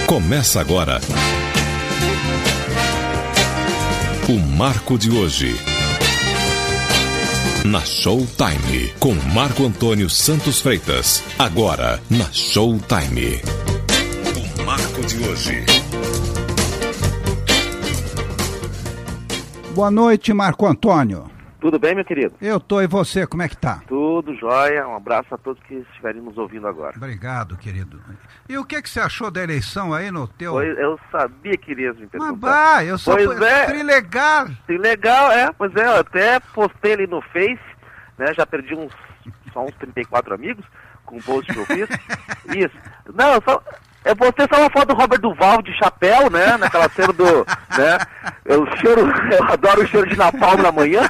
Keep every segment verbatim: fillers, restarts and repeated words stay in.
Começa agora o Marco de Hoje, na Showtime, com Marco Antônio Santos Freitas. Agora, na Showtime. O Marco de Hoje. Boa noite, Marco Antônio. Tudo bem, meu querido? Eu tô, e você, como é que tá? Tudo jóia, um abraço a todos que estiverem nos ouvindo agora. Obrigado, querido. E o que que você achou da eleição aí no teu... Pois, eu sabia que irias me perguntar. Mas bah, eu sou pois é. trilegal. Trilegal, é, pois é, eu até postei ali no Face, né, já perdi uns, só uns trinta e quatro amigos com o post que eu fiz. Isso. Não, eu só... Eu postei só uma foto do Robert Duval de chapéu, né? Naquela cena do... né? Eu, cheiro, eu adoro o cheiro de napalm na manhã.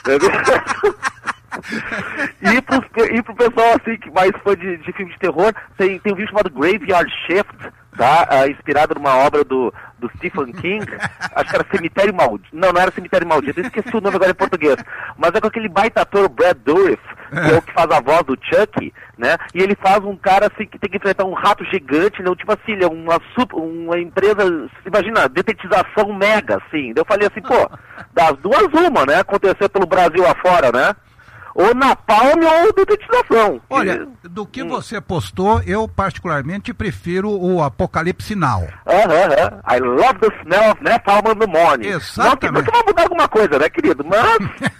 E pro, e pro pessoal assim, que mais fã de, de filme de terror, tem, tem um vídeo chamado Graveyard Shift, tá? Uh, inspirado numa obra do, do Stephen King. Acho que era Cemitério Maldito. Não, não era Cemitério Maldito, eu esqueci o nome agora em português. Mas é com aquele baita ator, Brad Dourif, que é o que faz a voz do Chucky, né? E ele faz um cara assim que tem que enfrentar um rato gigante, né? Tipo assim, ele é uma, super, uma empresa, imagina, detetização mega, assim. Eu falei assim, pô, das duas uma, né? Acontecer pelo Brasil afora, né? Ou napalm ou detetização. Olha, do que hum. você postou, eu particularmente prefiro o Apocalipse Now. Aham, uh -huh, uh. I love the smell of napalm in the morning. Exatamente. Não que vai mudar alguma coisa, né, querido? Mas,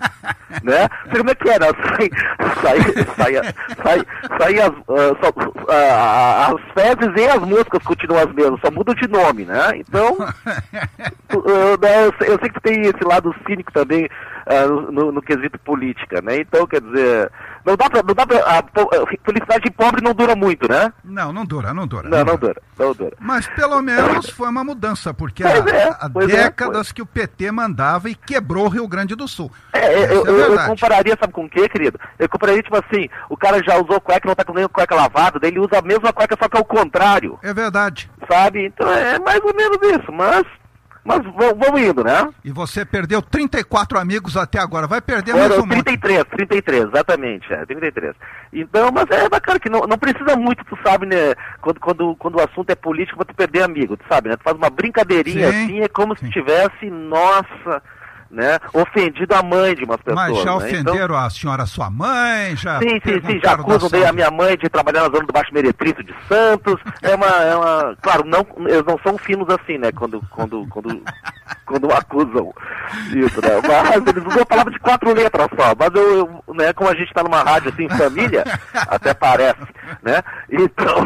né? Você como é que é, né? Sai, sai, sai, sai, sai as, uh, só, uh, as fezes e as moscas continuam as mesmas, só mudam de nome, né? Então, tu, uh, eu, eu sei que tu tem esse lado cínico também uh, no, no quesito política, né? Então, quer dizer, não dá pra, não dá pra, a, a felicidade de pobre não dura muito, né? Não, não dura, não dura. Não, não, não dura, não dura. Mas pelo menos foi uma mudança, porque há, é, há décadas é, que o P T mandava e quebrou o Rio Grande do Sul. É, eu, é eu, eu compararia, sabe com o quê, querido? Eu compararia, tipo assim, o cara já usou cueca, não tá com nem cueca lavada, daí ele usa a mesma cueca, só que é o contrário. É verdade. Sabe? Então é mais ou menos isso, mas... Mas vamos indo, né? E você perdeu trinta e quatro amigos até agora. Vai perder mais um trinta e três, monte. trinta e três, exatamente. É, trinta e três. Então, mas é bacana que não, não precisa muito, tu sabe, né? Quando, quando, quando o assunto é político, pra tu perder amigo, tu sabe, né? Tu faz uma brincadeirinha sim, assim, é como sim. se tivesse, nossa... né, ofendido a mãe de umas pessoas. Mas já né? ofenderam então... a senhora, sua mãe, já... Sim, sim, sim, já acusam daí a minha mãe de trabalhar na zona do Baixo Meretrício de Santos, é uma, é uma... Claro, não, eles não são finos assim, né, quando, quando, quando, quando acusam isso, né, mas eles usam a palavra de quatro letras só, mas eu, eu né, como a gente tá numa rádio assim, família, até parece, né, então,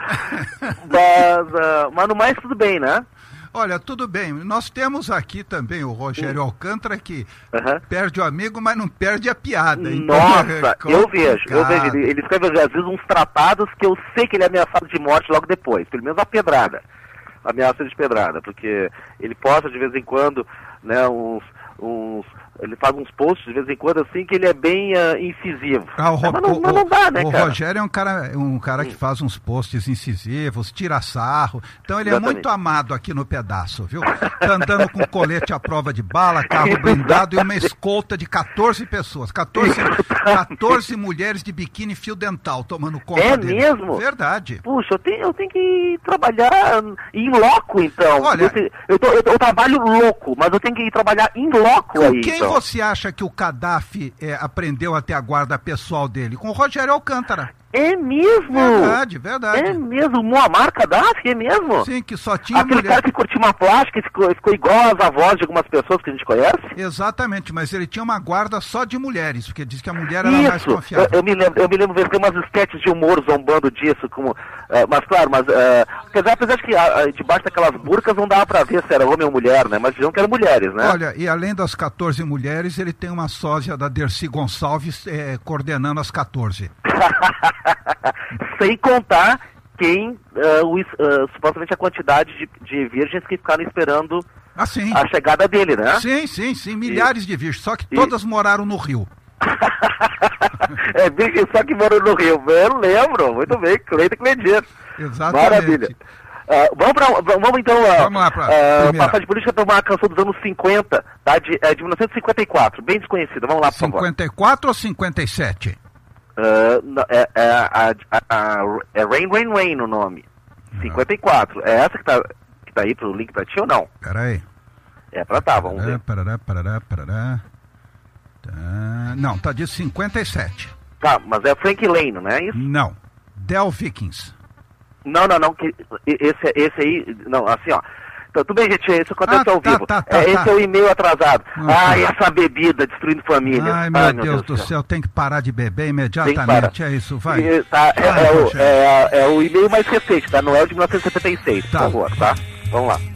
mas, uh, mas no mais tudo bem, né? Olha, tudo bem. Nós temos aqui também o Rogério Alcântara, que uhum. perde o amigo, mas não perde a piada. Nossa, então é eu vejo, eu vejo. Ele, ele escreve às vezes uns tratados que eu sei que ele é ameaçado de morte logo depois, pelo menos a pedrada. Ameaça de pedrada, porque ele posta de vez em quando, né, uns... uns ele faz uns posts de vez em quando assim que ele é bem uh, incisivo. Ah, o, é, mas, não, o, mas não dá, né, o cara? O Rogério é um cara, um cara que faz uns posts incisivos, tira sarro. Então ele Exatamente. É muito amado aqui no pedaço, viu? Tá andando com colete à prova de bala, carro blindado e uma escolta de quatorze pessoas. quatorze, quatorze mulheres de biquíni fio dental tomando conta é dele. É mesmo? Verdade. Puxa, eu tenho, eu tenho que trabalhar em loco, então. Olha, eu, eu, tô, eu, eu trabalho louco, mas eu tenho que ir trabalhar em loco aí. Quem então. você acha que o Gaddafi é, aprendeu a ter a guarda pessoal dele? Com o Rogério Alcântara. É mesmo? Verdade, verdade. É mesmo? Muammar Gaddafi, é mesmo? Sim, que só tinha Aquele mulher... cara que curtiu uma plástica e ficou, ficou igual às avós de algumas pessoas que a gente conhece? Exatamente, mas ele tinha uma guarda só de mulheres, porque diz que a mulher era Isso, mais confiável. Eu, eu me lembro, eu me lembro de ter umas sketches de humor zombando disso, como, uh, mas claro, mas, uh, apesar, apesar de que uh, debaixo daquelas burcas não dava pra ver se era homem ou mulher, né, mas diziam que eram mulheres, né? Olha, e além das quatorze mulheres, ele tem uma sósia da Dercy Gonçalves eh, coordenando as quatorze. Sem contar quem, uh, o, uh, supostamente a quantidade de, de virgens que ficaram esperando ah, sim. a chegada dele, né? Sim, sim, sim, milhares e, de virgens, só que todas e... moraram no Rio. É, virgem só que moram no Rio, eu lembro, muito bem, Cleiton Cledir. Exatamente. Maravilha. Uh, vamos, pra, vamos então uh, vamos lá pra uh, passar de política para uma canção dos anos cinquenta, tá? de, é, de mil novecentos e cinquenta e quatro, bem desconhecida. Vamos lá, por favor. cinquenta e quatro ou cinquenta e sete? Uh, é, é, a, a, a, é Rain, Rain, Rain o nome. cinquenta e quatro. É essa que tá, que tá aí pro link pra ti ou não? Peraí. É pra tá, vamos Parará, ver. parará, parará, parará. Tá. Não, tá de cinquenta e sete. Tá, mas é Frank Lane, não é isso? Não. Del Vikings. Não, não, não, que esse, esse aí, não, assim, ó. Então, tudo bem, gente, isso acontece Ah, ao tá, vivo. tá, tá, é, esse tá. é o e-mail atrasado. Ah, Ai, tá. essa bebida destruindo famílias. Ai, meu, Deus, do céu, tem que parar de beber imediatamente. É isso, vai. E, tá, é, Vai, é o, Rogério. é, é o e-mail mais recente, tá? Não é o de mil novecentos e setenta e seis, Tá. por favor, tá? Vamos lá.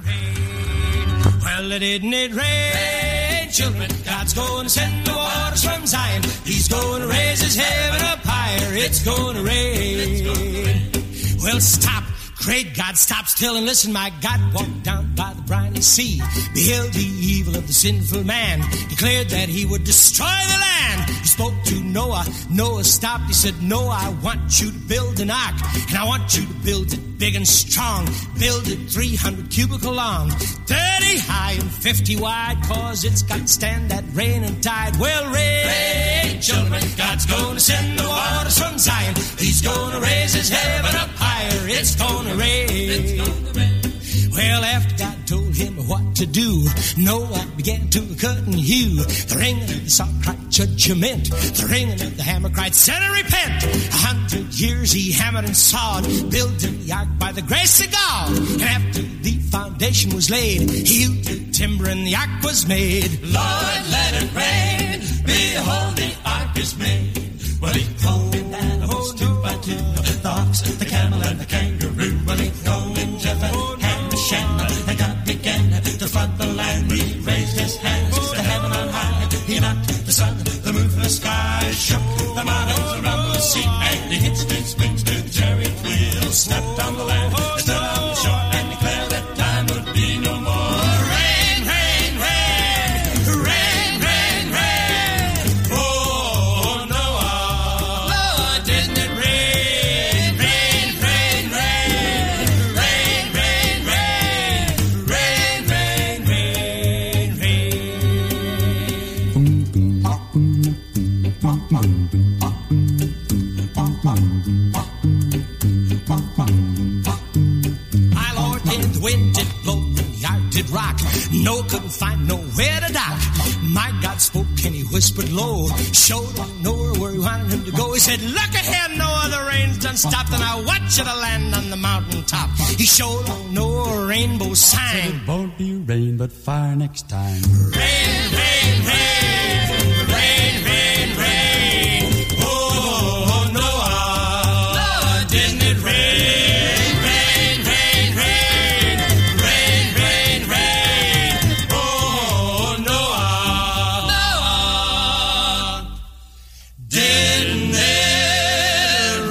Well, didn't it rain, children? God's going to send the waters from Zion. He's going to raise his heaven up higher. It's going to rain. Well, stop. Great God, stop still and listen. My God walked down by the briny sea, beheld the evil of the sinful man, declared that he would destroy the land. He spoke to Noah. Noah stopped. He said, Noah, I want you to build an ark, and I want you to build it big and strong. Build it three hundred cubical long, thirty high and fifty wide, cause it's got to stand that rain and tide. Well, rain, rain, children, God's going to send the waters from Zion. He's going to raise his heaven up higher. It's going to rain. It's going to rain. Well, after God told him what to do, Noah began to cut and hew. The ringing of the saw cried judgment. The ringing of the hammer cried, sinner, repent. A hundred years he hammered and sawed, building the ark by the grace of God. And after the foundation was laid, he hewed the timber and the ark was made. Lord, let it rain. Behold, the ark is made. Well, he clove in animals two by two, the ox, the camel, and the kangaroo. Well, he clove in Japheth and Shem, and God began to flood the land. He raised his hands to heaven on high. He knocked the sun, the moon from the sky, shook the mountains around the sea, and he hitched his wings to the chariot wheel, snapped on the land, and stood on the shore, and declared that time would be no more. Rain, rain, rain, rain, rain, rain. Oh, Noah, Lord, didn't it rain, rain, rain, rain, rain, rain, rain, rain, rain, rain, My Lord, did the wind did blow and the yard did rock. No couldn't find nowhere to dock. My God spoke and he whispered low, showed him nowhere where he wanted him to go. He said, look ahead, no other rain's done stopped, and I want you to land on the mountain top. He showed him no rainbow sign. It won't be rain but fire next time. Rain, rain, rain, rain, rain, rain. Oh, Noah, Lord, didn't it rain, rain, rain, rain, rain, rain, rain. Oh, Noah, Noah, didn't it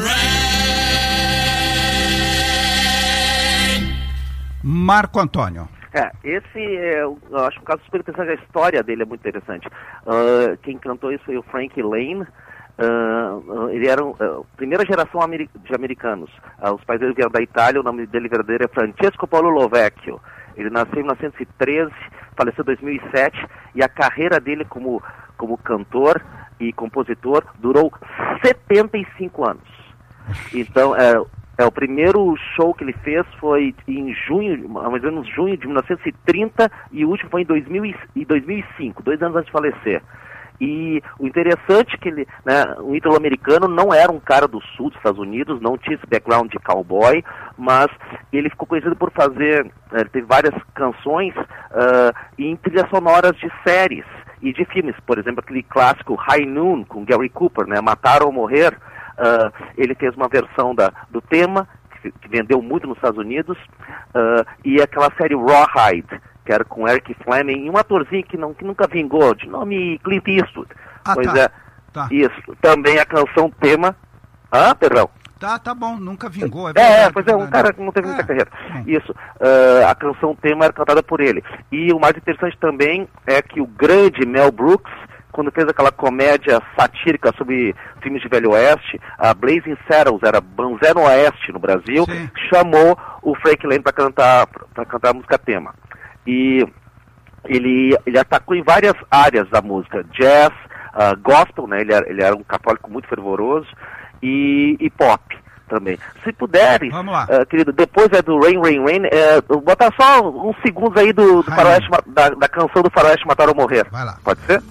rain? Marco Antônio. É, esse é, eu acho um caso super interessante, a história dele é muito interessante. Uh, quem cantou isso foi o Frank Lane. Uh, uh, ele era a uh, primeira geração ameri- de americanos. Uh, os pais dele vieram da Itália, o nome dele verdadeiro é Francesco Paolo Lovecchio. Ele nasceu em mil novecentos e treze, faleceu em dois mil e sete, e a carreira dele como, como cantor e compositor durou setenta e cinco anos. Então, é, é, o primeiro show que ele fez foi em junho, mais ou menos junho de mil novecentos e trinta, e o último foi em dois mil e dois mil e cinco, dois anos antes de falecer. E o interessante é que ele, né, um ítalo-americano, não era um cara do sul dos Estados Unidos, não tinha esse background de cowboy, mas ele ficou conhecido por fazer, ele teve várias canções uh, em trilhas sonoras de séries e de filmes, por exemplo, aquele clássico High Noon, com Gary Cooper, né, Matar ou Morrer. Uh, ele fez uma versão da, do tema, que, que vendeu muito nos Estados Unidos, uh, e aquela série Rawhide, que era com Eric Fleming, e um atorzinho que, não, que nunca vingou, de nome Clint Eastwood. Ah, pois tá. é, Tá. isso. Também a canção tema... Ah, perdão. Tá, tá bom, nunca vingou. É, É, verdade, pois é, um verdade. cara que não teve muita É, carreira. bom. Isso. Uh, a canção tema era cantada por ele. E o mais interessante também é que o grande Mel Brooks, quando fez aquela comédia satírica sobre filmes de Velho Oeste, a Blazing Saddles, era Banzé no Oeste no Brasil, Sim. chamou o Frank Lane para cantar, para cantar a música tema. E ele, ele atacou em várias áreas da música, jazz, uh, gospel, né? Ele era, ele era um católico muito fervoroso, e, e pop. também. Se puderem, Vamos lá. uh, querido, depois é do Rain, Rain, Rain, é, botar só uns segundos aí do, do faroeste, da, da canção do Faroeste Matar ou Morrer. Vai lá. Pode ser?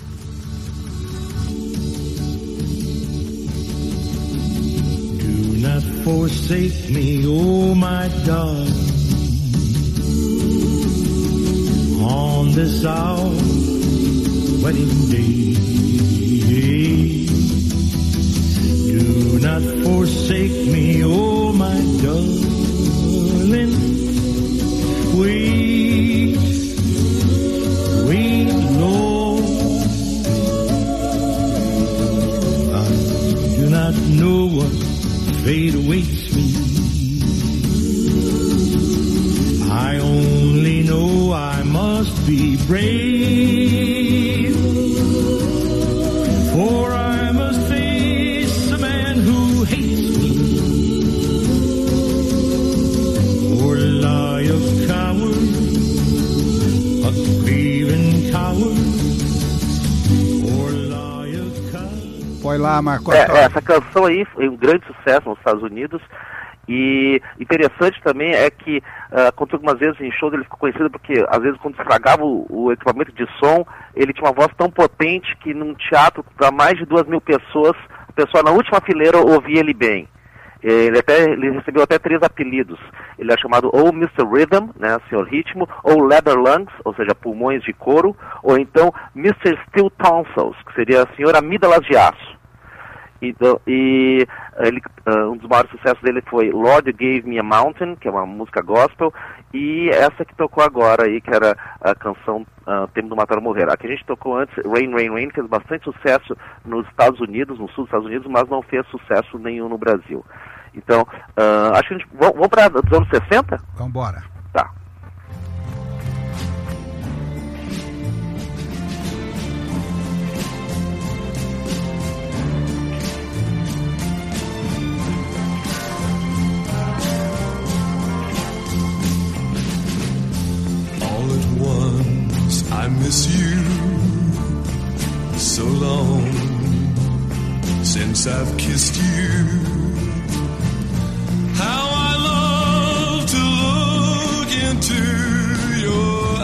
Do not forsake me, oh my darling, on this our wedding day. Do not forsake me, oh my darling. Wait, wait, Lord. I do not know what fate awaits me. I only know I must be brave, for I must face a man who hates me, or lie a coward, a craven coward, or lie a coward. Põe lá, Marco É, Antônio. essa canção aí foi um grande sucesso nos Estados Unidos. E interessante também é que, uh, aconteceu algumas vezes em shows, ele ficou conhecido porque, às vezes, quando estragava o, o equipamento de som, ele tinha uma voz tão potente que num teatro para mais de duas mil pessoas, a pessoa na última fileira ouvia ele bem. Ele, até, ele recebeu até três apelidos. Ele é chamado ou mister Rhythm, né, senhor Ritmo, ou Leather Lungs, ou seja, pulmões de couro, ou então mister Steel Tonsils, que seria senhor Amígdalas de Aço. Então, e ele, uh, um dos maiores sucessos dele foi Lord You Gave Me a Mountain, que é uma música gospel, e essa que tocou agora aí, que era a canção uh, Tempo do Matar ou Morrer. A que a gente tocou antes, Rain, Rain, Rain, fez bastante sucesso nos Estados Unidos, no sul dos Estados Unidos, mas não fez sucesso nenhum no Brasil. Então, uh, acho que a gente... Vamos, vamos para os anos sessenta? Vamos embora. Tá. I miss you so long since I've kissed you. How I love to look into your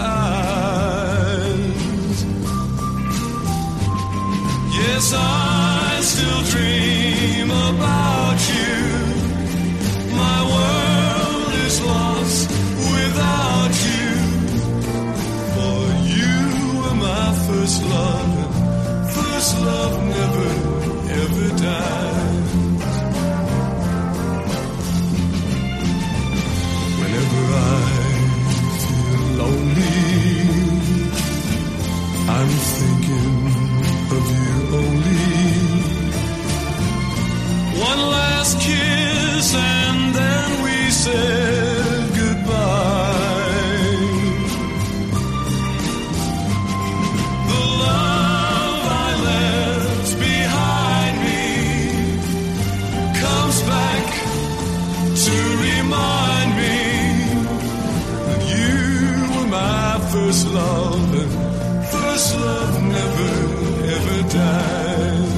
eyes. Yes, I still dream about you. My world is lost without you. First love, first love never, ever dies. Whenever I feel lonely, I'm thinking of you only. One last kiss and then we said goodbye. First love, and first love never, ever dies.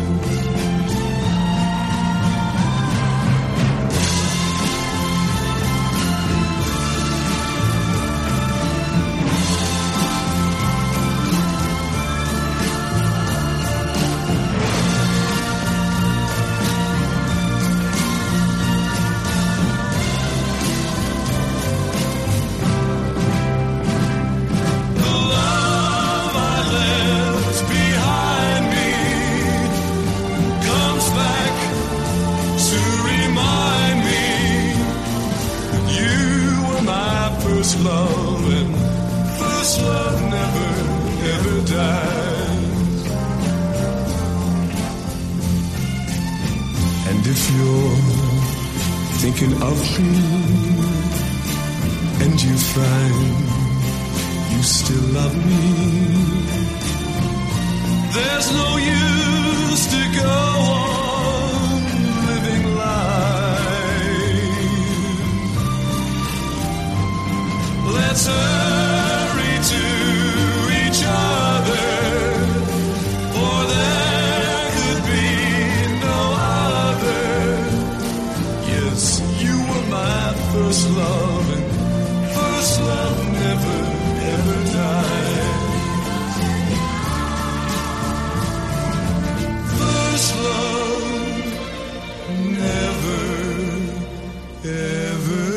First love, and first love never, ever dies. And if you're thinking of me, and you find you still love me, there's no use to go on living life. Let's hurry to each other, for there could be no other. Yes, 'cause you were my first love, and first love never, ever dies. First love never, ever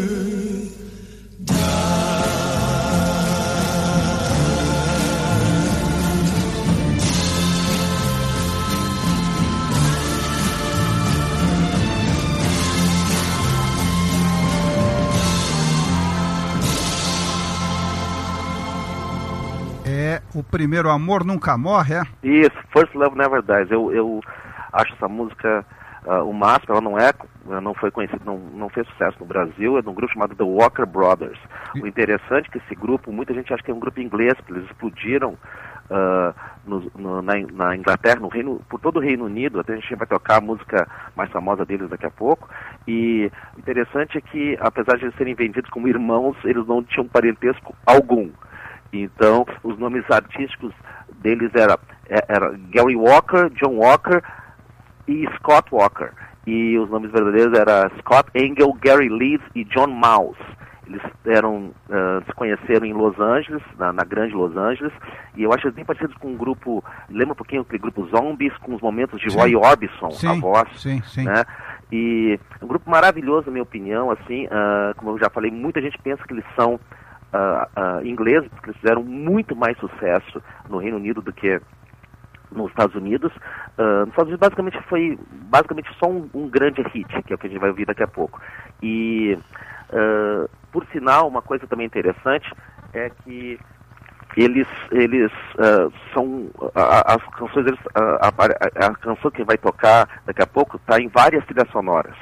É O Primeiro Amor Nunca Morre, é? Isso, First Love Never Dies. Eu, eu acho essa música uh, o máximo. Ela não é, não foi conhecida, não, não fez sucesso no Brasil. É de um grupo chamado The Walker Brothers. O interessante é que esse grupo, muita gente acha que é um grupo inglês, porque eles explodiram uh, no, no, na, na Inglaterra, no Reino, por todo o Reino Unido. Até a gente vai tocar a música mais famosa deles daqui a pouco. E o interessante é que, apesar de eles serem vendidos como irmãos, eles não tinham parentesco algum. Então, os nomes artísticos deles era, era Gary Walker, John Walker e Scott Walker. E os nomes verdadeiros eram Scott Engel, Gary Leeds e John Mouse. Eles eram, uh, se conheceram em Los Angeles, na, na grande Los Angeles, e eu acho eles bem parecidos com um grupo, lembra um pouquinho aquele grupo Zombies, com os momentos de sim. Roy Orbison, sim, a voz, sim, sim. né? E um grupo maravilhoso, na minha opinião, assim, uh, como eu já falei, muita gente pensa que eles são Uh, uh, ingleses, porque eles fizeram muito mais sucesso no Reino Unido do que nos Estados Unidos. Uh, nos Estados Unidos basicamente foi basicamente só um, um grande hit, que é o que a gente vai ouvir daqui a pouco. E, uh, por sinal, uma coisa também interessante é que eles, eles uh, são, uh, as canções, eles, uh, a, a, a canção que vai tocar daqui a pouco está em várias trilhas sonoras.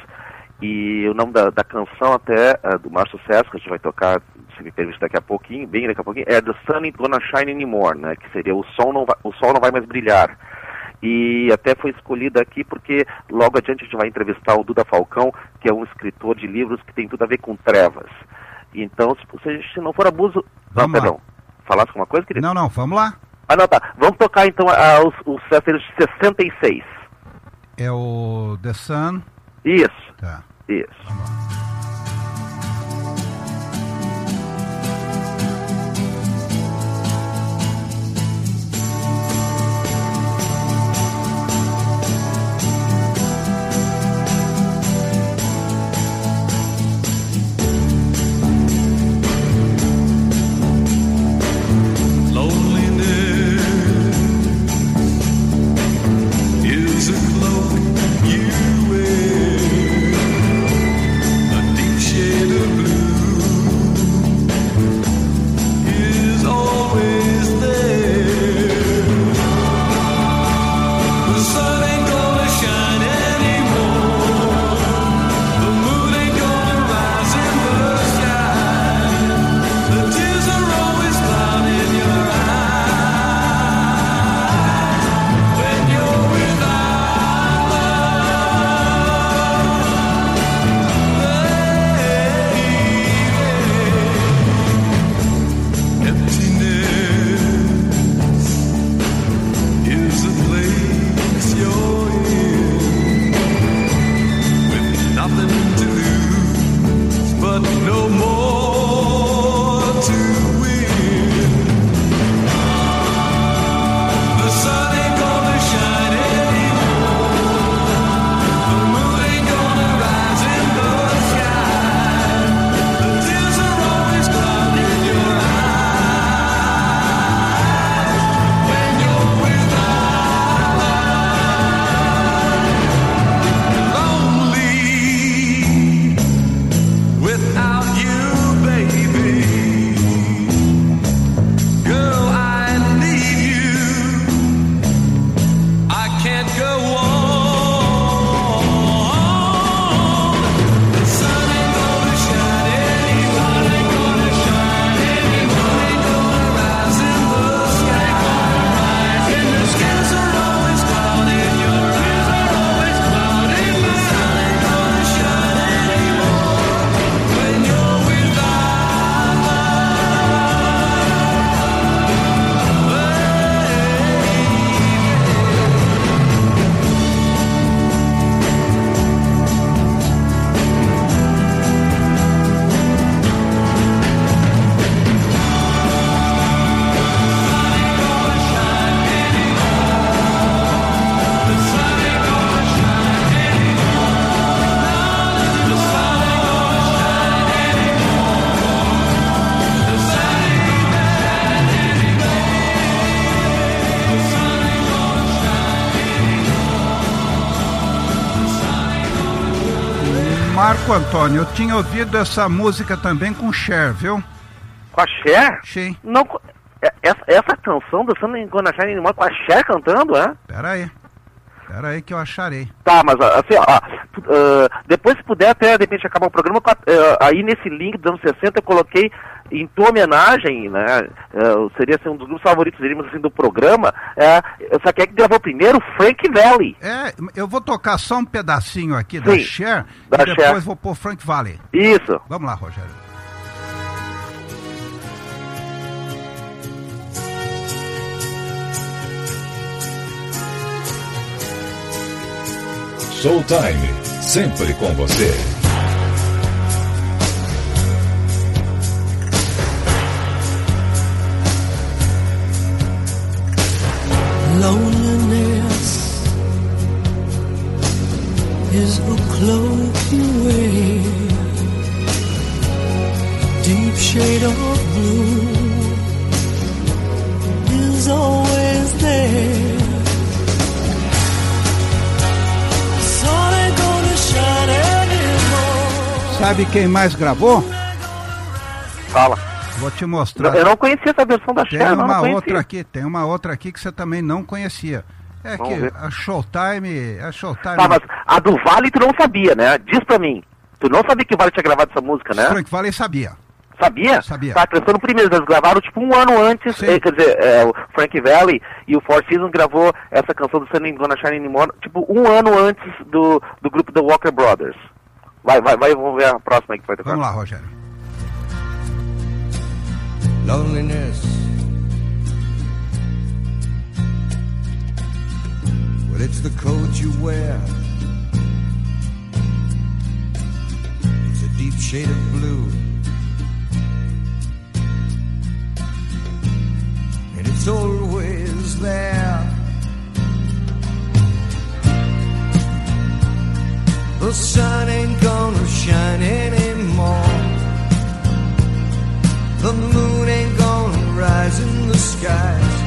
E o nome da, da canção até, uh, do maior sucesso, que a gente vai tocar, se me permite daqui a pouquinho, bem daqui a pouquinho, é The Sun Ain't Gonna Shine Anymore, né? Que seria o sol, não vai, o sol não vai mais brilhar. E até foi escolhida aqui porque logo adiante a gente vai entrevistar o Duda Falcão, que é um escritor de livros que tem tudo a ver com trevas. Então, se, se não for abuso... Não, perdão. Falasse alguma coisa, querido? Não, não, vamos lá. Ah, não, tá. Vamos tocar então a, a, os, os sucessos de sessenta e seis. É o The Sun... Isso. Tá. Isso. Vamos lá. Marco Antônio, eu tinha ouvido essa música também com Cher, viu? Com a Cher? Sim. Não, essa, essa canção do Sunday Gonna Shine Anymore com a Cher cantando, é? Pera aí. Pera aí que eu acharei. Tá, mas assim, ó, uh, depois se puder até, de repente, acabar o programa, uh, aí nesse link dos anos sessenta eu coloquei em tua homenagem, né, uh, seria assim, um dos grupos favoritos, diríamos assim, do programa, uh, só que é que gravou primeiro Frank Valli. É, eu vou tocar só um pedacinho aqui Sim, da Cher, da e depois Cher. vou pôr Frank Valli. Isso. Vamos lá, Rogério. Showtime, sempre com você. Loneliness is a cloak you wear, deep shade of blue is always there. Sabe quem mais gravou? Fala. Vou te mostrar. Eu não conhecia essa versão da Tem Cher, não, uma não outra aqui, tem uma outra aqui que você também não conhecia. É Vamos que ver. a Showtime, a Showtime... Tá, mas a do Vale tu não sabia, né? Diz pra mim. Tu não sabia que o Vale tinha gravado essa música, né? Frank Valli sabia. Sabia? Sabia. Tá, acrescentando primeiro, eles gravaram tipo um ano antes, Sim. eh, quer dizer, eh, o Frank Valli e o Four Seasons gravou essa canção do Sunday Gonna Shine Anymore, tipo um ano antes do, do grupo The Walker Brothers. Vai, vai, vai, vamos ver a próxima aí que vai tocar. Vamos lá, Rogério. Loneliness. Well, it's the coat you wear. It's a deep shade of blue. And it's always there. The sun ain't gonna shine anymore. The moon ain't gonna rise in the skies.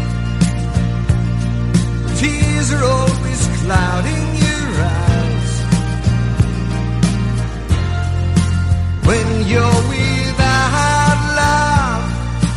Tears are always clouding your eyes. When you're without love.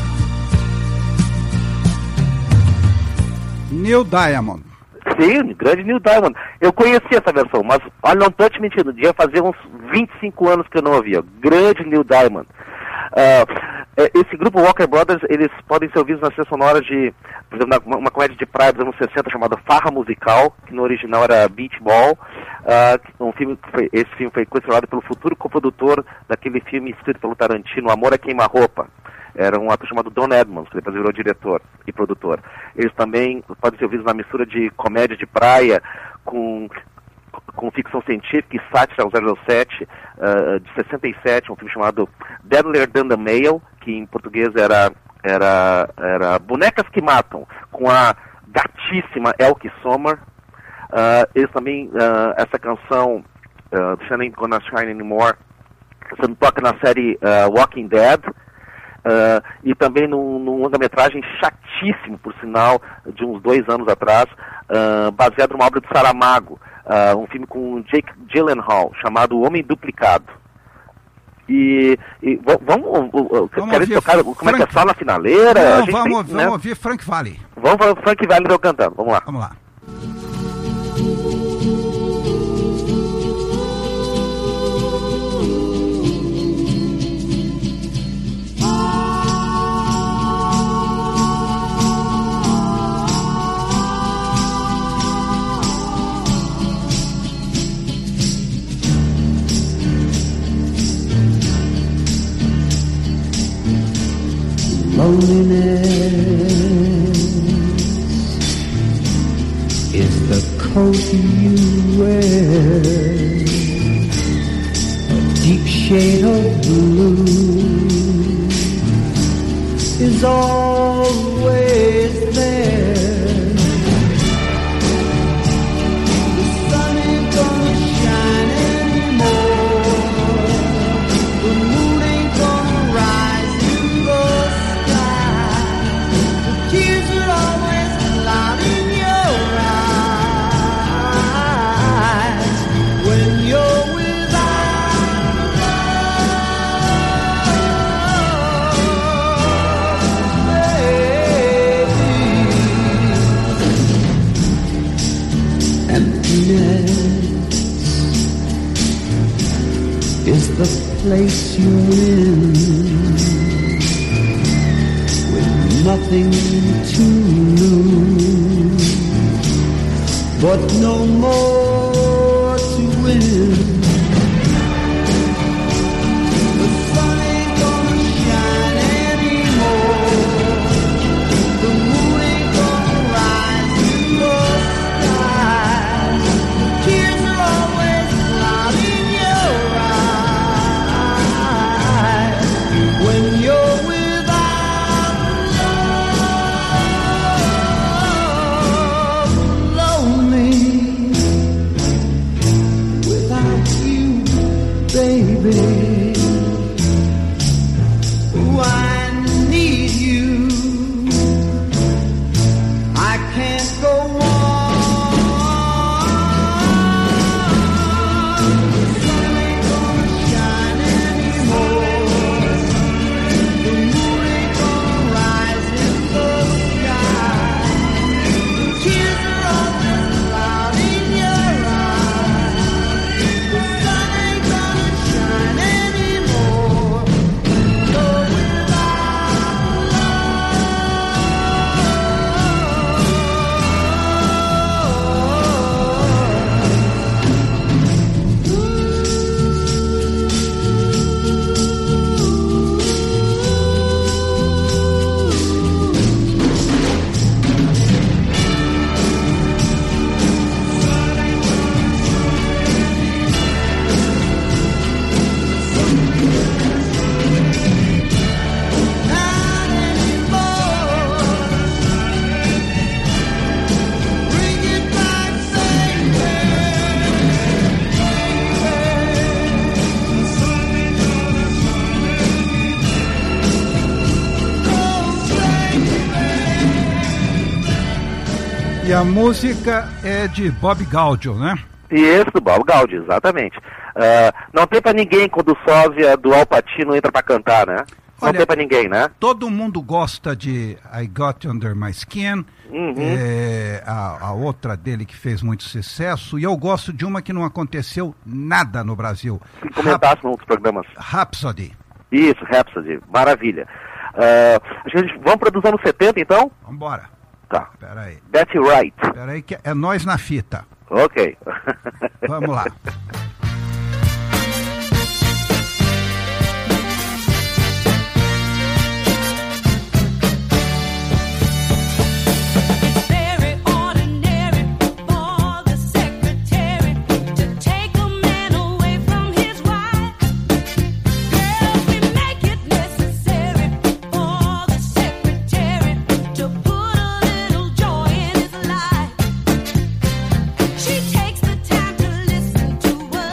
Neil Diamond. Sim, grande Neil Diamond. Eu conheci essa versão, mas olha, não tô te mentindo, devia fazer uns vinte e cinco anos que eu não ouvia. Grande Neil Diamond. Uh, esse grupo Walker Brothers, eles podem ser ouvidos na trilha sonora de, por exemplo, uma, uma comédia de praia dos anos sessenta chamada Farra Musical, que no original era Beach Ball. Uh, um filme que foi, esse filme foi considerado pelo futuro coprodutor daquele filme escrito pelo Tarantino, Amor a Queima-Roupa. Era um ator chamado Don Edmonds, que depois virou diretor e produtor. Eles também podem ser ouvidos na mistura de comédia de praia com, com ficção científica e sátira ao zero zero sete, uh, de sessenta e sete, um filme chamado Deadlier Than the Male, que em português era, era, era Bonecas que Matam, com a gatíssima Elke Sommer. Uh, eles também, uh, essa canção, uh, Sunday Gonna Shine Anymore, sendo toca na série uh, Walking Dead. Uh, e também num, num longa-metragem chatíssimo, por sinal, de uns dois anos atrás, uh, baseado numa obra de Saramago, uh, um filme com Jake Gyllenhaal, chamado O Homem Duplicado. E, e v- vamos, uh, Vamos querem ouvir tocar, como Frank- é que é, só na finaleira? Não, A gente vamos, tem, vamos né? ouvir Frank Valli. Vamos para o Frank Valli cantando, vamos lá. Vamos lá. Loneliness is the coat you wear, a deep shade of blue is always there. The sun ain't gonna shine anymore. The moon ain't gonna rise in the sky. The tears are always clouding your eyes when you're without is the place you're in, with nothing to lose, but no more to win. The sun ain't gonna shine anymore, the moon ain't gonna rise in the sky, tears are always clouding your eyes when you're without love, lonely without you, baby. Ooh, I need you. I can't go on. The sun ain't gonna shine anymore, the moon ain't gonna rise in the sky, the tears are always clouding your eyes. The sun ain't gonna shine anymore, so without not anymore. Bring it back, baby. E a música é de Bob Gaudio, né? E esse do Bob Gaudio, exatamente. Ah, não tem pra ninguém quando o sósia do Al Pacino entra pra cantar, né? Não Olha, tem pra ninguém, né? Todo mundo gosta de I Got Under My Skin, Uhum. é, a, a outra dele que fez muito sucesso, e eu gosto de uma que não aconteceu nada no Brasil. Se comentasse em outros programas. Rhapsody. Isso, Rhapsody, maravilha. Ah, acho que a gente, vamos para os anos setenta, então? Vambora. Tá. Peraí, Betty Wright. peraí que é nós na fita. Ok. Vamos lá. Very ordinary for the secretary to take a man away from his wife. Girls, we make it necessary for the secretary to put a little joy in his life. She takes the time to listen to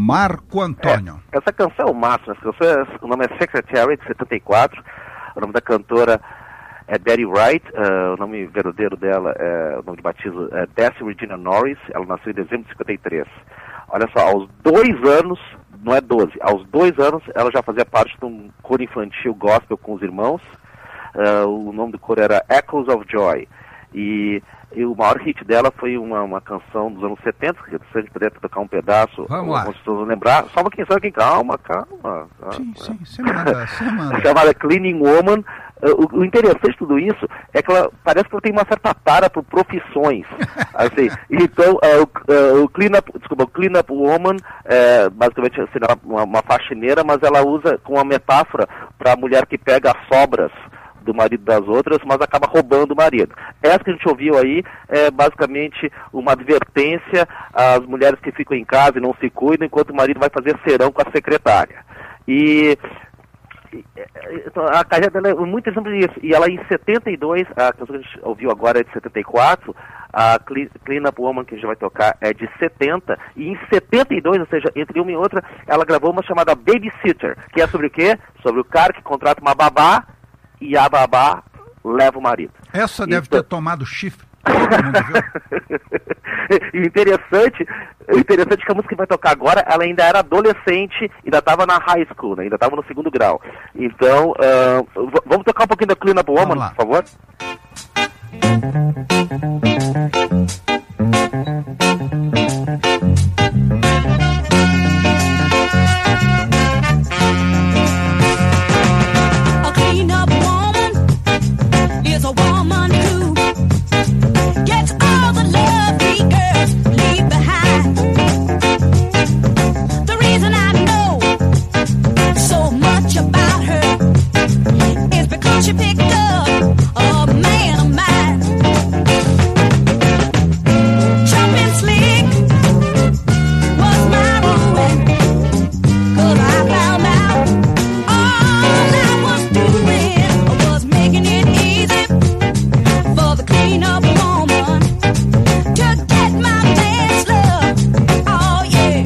Marco Antônio. É, essa canção é o máximo. Essa canção é, o nome é Secretary, de setenta e quatro. O nome da cantora é Betty Wright. Uh, o nome verdadeiro dela, é, o nome de batismo é Bessie Regina Norris. Ela nasceu em dezembro de cinquenta e três. Olha só, aos dois anos, não é doze, aos dois anos ela já fazia parte de um coro infantil gospel com os irmãos. Uh, o nome do coro era Echoes of Joy. E, e o maior hit dela foi uma, uma canção dos anos setenta, que se a gente puder tocar um pedaço, vamos lá. Vocês lembrar, só um pouquinho, só um pouquinho, calma, calma. calma. Sim, sim, você manda, você manda. Chamada Cleaning Woman. Uh, o, o interessante de tudo isso é que ela parece que ela tem uma certa tara por profissões. Assim, então, uh, o, uh, o Clean Up, desculpa, o Clean Up Woman, é, basicamente assim, uma, uma faxineira, mas ela usa com uma metáfora para a mulher que pega as sobras do marido das outras, mas acaba roubando o marido. Essa que a gente ouviu aí é basicamente uma advertência às mulheres que ficam em casa e não se cuidam, enquanto o marido vai fazer serão com a secretária. E a carreira dela é muito exemplo disso. E ela em setenta e dois, a canção que a gente ouviu agora é de setenta e quatro, a Clean Up Woman que a gente vai tocar é de setenta, e em setenta e dois, ou seja, entre uma e outra, ela gravou uma chamada Babysitter, que é sobre o quê? Sobre o cara que contrata uma babá e a babá leva o marido. Essa deve então... ter tomado chifre. Todo mundo viu? E interessante, interessante que a música que vai tocar agora, ela ainda era adolescente, ainda estava na high school, né? Ainda estava no segundo grau. Então, uh, v- vamos tocar um pouquinho da Clean Up Woman, por favor? A clean up woman is a woman who gets all the love we girls leave behind. The reason I know so much about her is because she picked up a man of mine. Jumping slick was my ruin, 'cause I found out all I was doing was making it easy for the clean up woman to get my man's love. Oh yeah,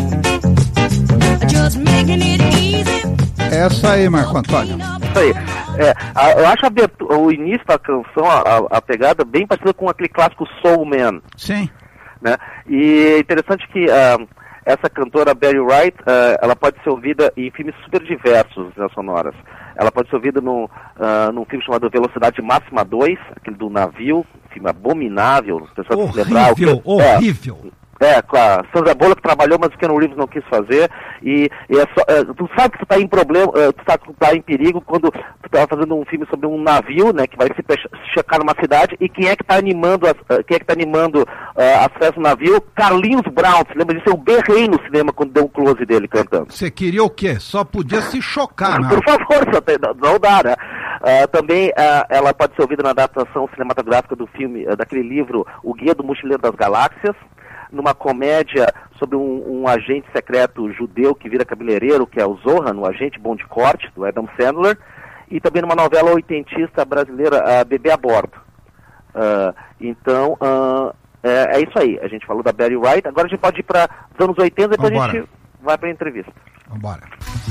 just making it easy. Essa aí, Marco Antônio. Isso aí. É, a, eu acho a abertura, o início da canção, a, a pegada bem parecida com aquele clássico Soul Man. Sim. Né? E é interessante que uh, essa cantora Betty Wright, uh, ela pode ser ouvida em filmes super diversos, né, sonoras. Ela pode ser ouvida no, uh, num filme chamado Velocidade Máxima dois, aquele do navio, um filme abominável. Se horrível, lembrar, o que, horrível. É, É, com a Sandra Bullock trabalhou, mas o Keanu Reeves não quis fazer. E, e é só, é, tu sabe que tu tá em problema, é, tu sabe que tu tá em perigo quando tu tá fazendo um filme sobre um navio, né, que vai se pech- checar numa cidade, e quem é que tá animando as, uh, quem é que tá animando uh, as festas no navio? Carlinhos Brown, você lembra disso? Eu berrei no cinema quando deu um close dele cantando. Você queria o quê? Só podia se chocar, né? Por favor, só tem, não, não dá, né? Uh, também uh, ela pode ser ouvida na adaptação cinematográfica do filme, uh, daquele livro O Guia do Mochileiro das Galáxias, numa comédia sobre um, um agente secreto judeu que vira cabeleireiro, que é o Zohan, o agente bom de corte, do Adam Sandler, e também numa novela oitentista brasileira, uh, Bebê a Bordo. Uh, então, uh, é, é isso aí. A gente falou da Betty Wright, agora a gente pode ir para os anos oitenta, depois Vambora. a gente vai para a entrevista. Vambora.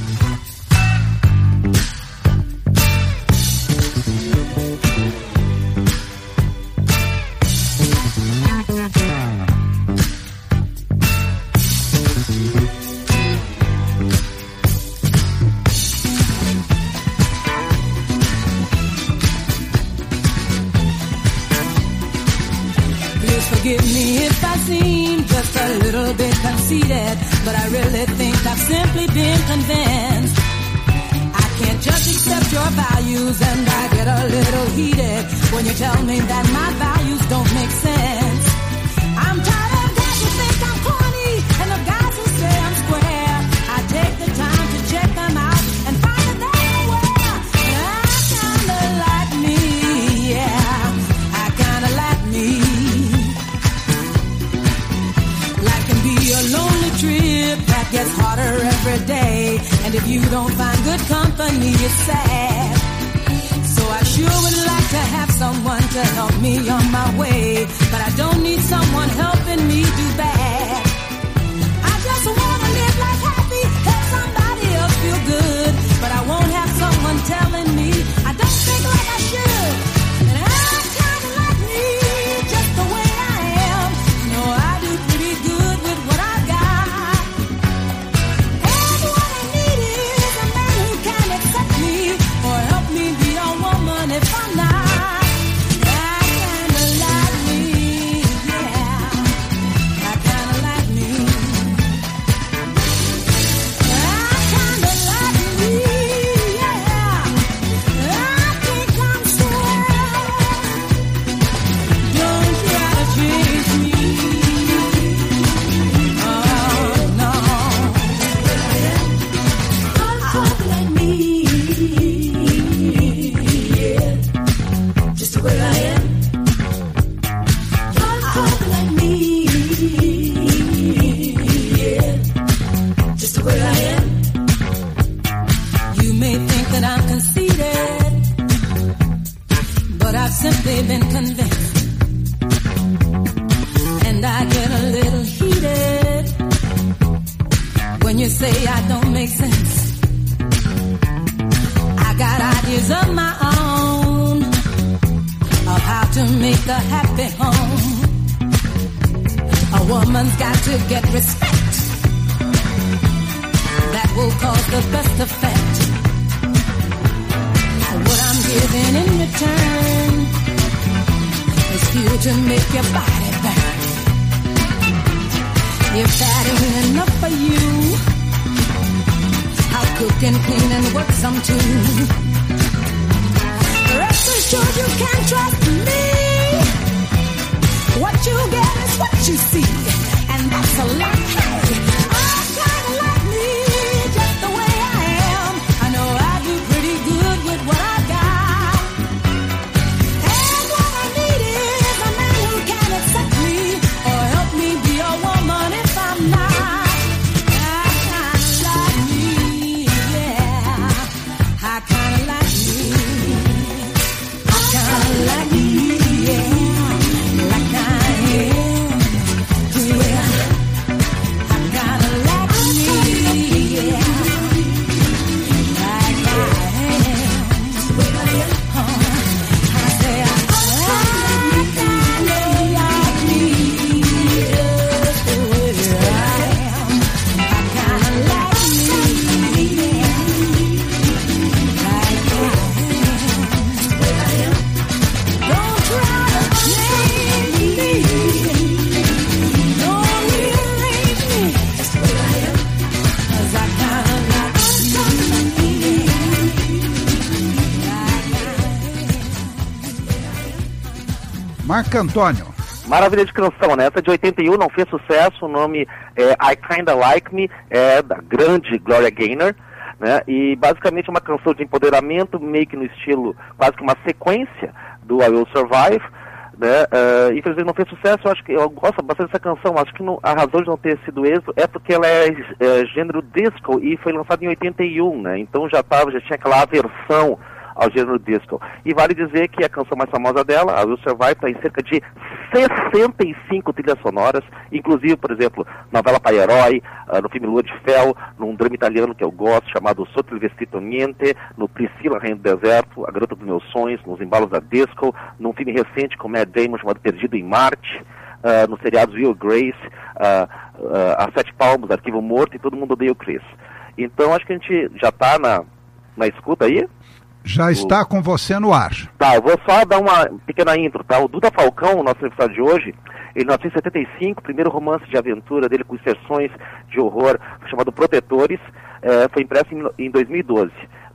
Forgive me if I seem just a little bit conceited, but I really think I've simply been convinced. I can't just accept your values, and I get a little heated when you tell me that my values don't make sense. I'm tired of guys who think I'm corny, and the guys who say I'm square. I take the time to check them out and find that they're aware. I kinda like me, yeah, I kinda like me. A lonely trip that gets harder every day, and if you don't find good company, it's sad. So I sure would like to have someone to help me on my way, but I don't need someone helping me do bad. I just wanna live like a happy home. A woman's got to get respect. That will cause the best effect. What I'm giving in return is fuel to make your body burn. If that ain't enough for you, I'll cook and clean and work some too. Rest assured you can trust me. What you get is what you see, and that's a lot. Hey, I kinda like me just the way I am. I know I do pretty good with what I got. And what I need is a man who can accept me or help me be a woman if I'm not. I kinda like me, yeah. I kinda like me. I kinda like me, yeah. Like I am, yeah. I kinda like me, yeah. Like I am, uh, I say I kinda like me just the way I am. I kinda like me, yeah. Like I am. Don't try to change me. Don't rearrange me. 'Cause I kinda like me, yeah. Marco Antônio. Maravilha de canção, né? Essa de oitenta e um não fez sucesso, o nome é I Kinda Like Me, é da grande Gloria Gaynor, né? E basicamente é uma canção de empoderamento, meio que no estilo, quase que uma sequência do I Will Survive, né? Uh, infelizmente não fez sucesso, eu acho que eu gosto bastante dessa canção, acho que não, a razão de não ter sido êxito é porque ela é, é gênero disco e foi lançada em oitenta e um, né? Então já tava, já tinha aquela aversão ao gênero disco. E vale dizer que a canção mais famosa dela, a Will Survive, está em cerca de sessenta e cinco trilhas sonoras, inclusive, por exemplo, novela Pai Herói, uh, no filme Lua de Fel, num drama italiano que eu gosto, chamado Sotto il vestito niente, no Priscila, Rainha do Deserto, A Garota dos Meus Sonhos, nos embalos da disco, num filme recente com Matt Damon chamado Perdido em Marte, uh, nos seriados Will Grace, uh, uh, A Sete Palmos, Arquivo Morto e Todo Mundo Odeia o Chris. Então acho que a gente já está na, na escuta aí. Já está com você no ar. Tá, eu vou só dar uma pequena intro, tá? O Duda Falcão, o nosso aniversário de hoje, ele nasceu em setenta e cinco, primeiro romance de aventura dele com inserções de horror, chamado Protetores, eh, foi impresso em, em dois mil e doze.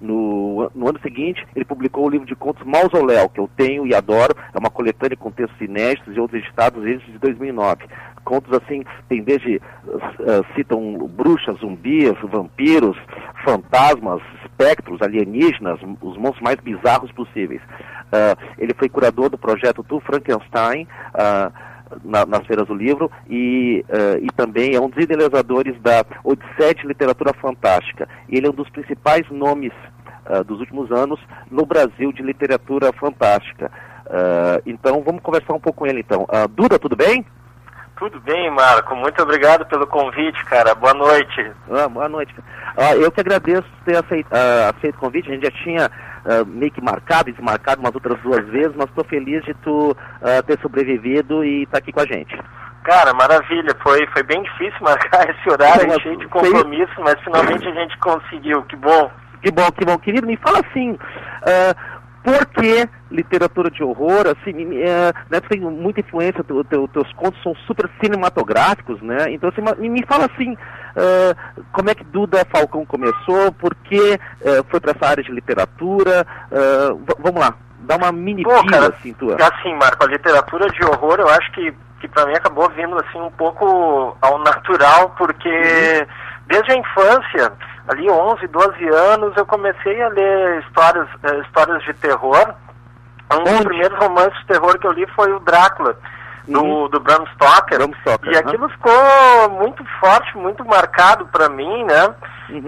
No, no ano seguinte, ele publicou o livro de contos Mausoléu, que eu tenho e adoro, é uma coletânea com textos inéditos e outros editados desde dois mil e nove. Contos assim, tem desde, uh, citam bruxas, zumbis, vampiros, fantasmas, espectros, alienígenas, os monstros mais bizarros possíveis. Uh, ele foi curador do projeto Do Frankenstein, uh, na, nas feiras do livro, e, uh, e também é um dos idealizadores da Odisseia de Literatura Fantástica. Ele é um dos principais nomes uh, dos últimos anos no Brasil de literatura fantástica. Uh, então, vamos conversar um pouco com ele, então. Uh, Duda, tudo bem? Tudo bem, Marco. Muito obrigado pelo convite, cara. Boa noite. Ah, boa noite. Ah, eu que agradeço ter aceito, uh, aceito o convite. A gente já tinha uh, meio que marcado e desmarcado umas outras duas vezes, mas estou feliz de tu uh, ter sobrevivido e estar tá aqui com a gente. Cara, maravilha. Foi, foi bem difícil marcar esse horário, mas, cheio de compromisso, mas finalmente a gente conseguiu. Que bom. Que bom, que bom. Querido, me fala assim... Uh, Por que literatura de horror? Assim, é, né, tu tem muita influência, tu, teu, teus contos são super cinematográficos, né? Então, assim, me, me fala assim, uh, como é que Duda Falcão começou? Por que uh, foi para essa área de literatura? Uh, v- vamos lá, dá uma mini Pô, pila, cara, assim, tua. Assim, Marco, a literatura de horror, eu acho que, que para mim acabou vindo, assim, um pouco ao natural, porque uhum. desde a infância... Ali, onze, doze anos, eu comecei a ler histórias, uh, histórias de terror. Um dos primeiros romances de terror que eu li foi o Drácula, do, uhum. do Bram Stoker. Bram Stoker. E aquilo uhum. ficou muito forte, muito marcado para mim, né? Uhum.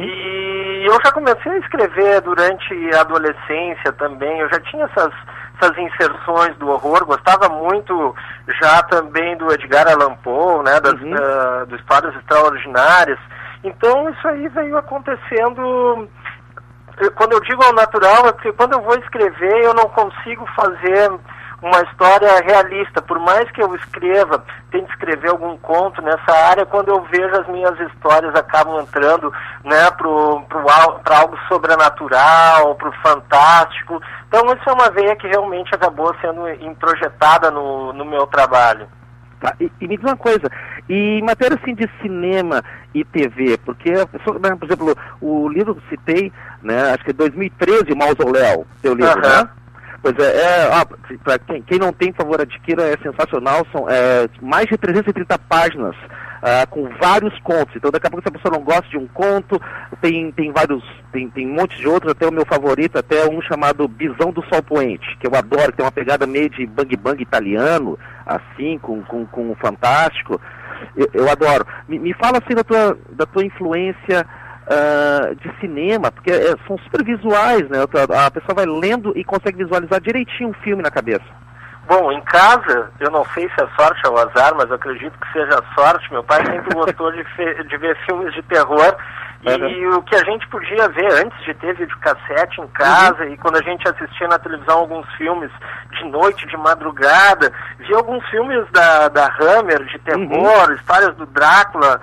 E eu já comecei a escrever durante a adolescência também. Eu já tinha essas, essas inserções do horror. Gostava muito já também do Edgar Allan Poe, né? Das, uhum. uh, das histórias extraordinárias. Então, isso aí veio acontecendo, quando eu digo ao natural, é porque quando eu vou escrever, eu não consigo fazer uma história realista. Por mais que eu escreva, tente escrever algum conto nessa área, quando eu vejo as minhas histórias acabam entrando, né, para algo sobrenatural, para o fantástico. Então isso é uma veia que realmente acabou sendo introjetada no, no meu trabalho. Tá, e, e me diz uma coisa, e em matéria assim de cinema e T V, porque, por exemplo, o livro que eu citei, né, acho que é dois mil e treze, o Mausoléu, teu livro, Uhum. né? Pois é, é ah, para quem, quem não tem, por favor, adquira, é sensacional, são é, mais de trezentas e trinta páginas, ah, com vários contos. Então daqui a pouco, se a pessoa não gosta de um conto, tem, tem vários, tem, tem um monte de outros, até o meu favorito, até um chamado Bisão do Sol Poente, que eu adoro, que tem uma pegada meio de bang bang italiano, assim, com, com, com o fantástico. Eu, eu adoro. Me, me fala assim da tua, da tua influência Uh, de cinema, porque é, são super visuais, né? A pessoa vai lendo e consegue visualizar direitinho um filme na cabeça. Bom, em casa, eu não sei se é sorte ou azar, mas eu acredito que seja sorte. Meu pai sempre gostou de, fe- de ver filmes de terror. E Uhum. o que a gente podia ver antes de ter videocassete em casa, uhum. e quando a gente assistia na televisão alguns filmes de noite, de madrugada, via alguns filmes da, da Hammer, de terror, uhum. histórias do Drácula,